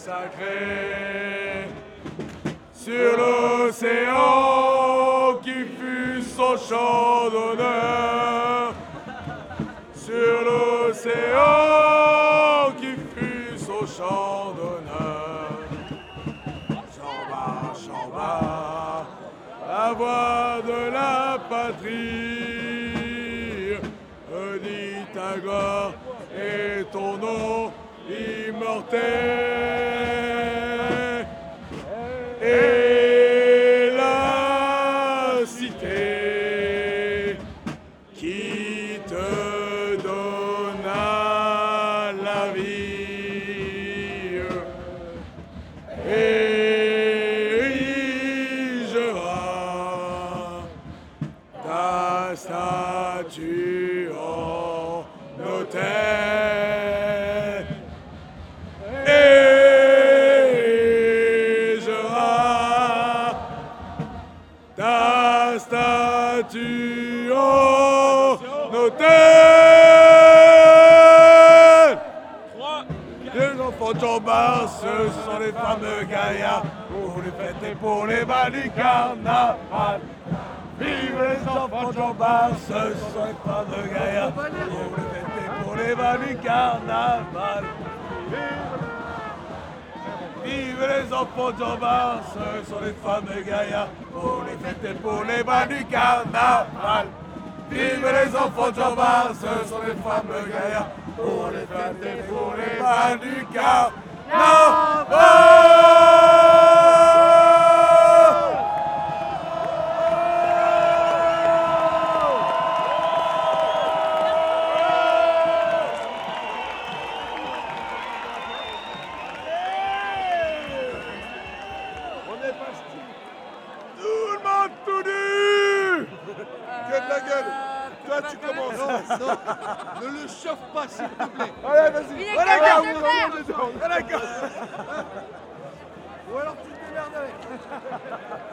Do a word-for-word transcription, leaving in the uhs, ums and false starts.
sacré sur l'océan qui fut son champ d'honneur, sur l'océan qui fut son champ d'honneur. Chant bas, chant bas, la voix de la patrie, redis ta gloire et ton nom immortel. Et la cité qui te donna la vie érigera ta statue en autel. Ta statue en autel. Les enfants de Jean-Bart, ce sont les fameux gaillards pour les fêtes et pour les bals du carnaval. Vive les enfants de Jean-Bart, ce sont les fameux gaillards pour les fêtes et pour les bals du carnaval. Vive les enfants de Jean-Bart, ce sont les fameux gaillards pour les fêtes et pour les bals du carnaval. Vive les enfants de Jean-Bart, ce sont les fameux gaillards pour les fêtes et pour les bals du carnaval. Tout le monde tout nu. Que de la gueule. Toi tu commences. Non, non, ne le chauffe pas s'il te plaît. Allez vas-y. Il est Voilà, capable gars. de faire. Voilà, gars. Ou alors tu te démerdes avec.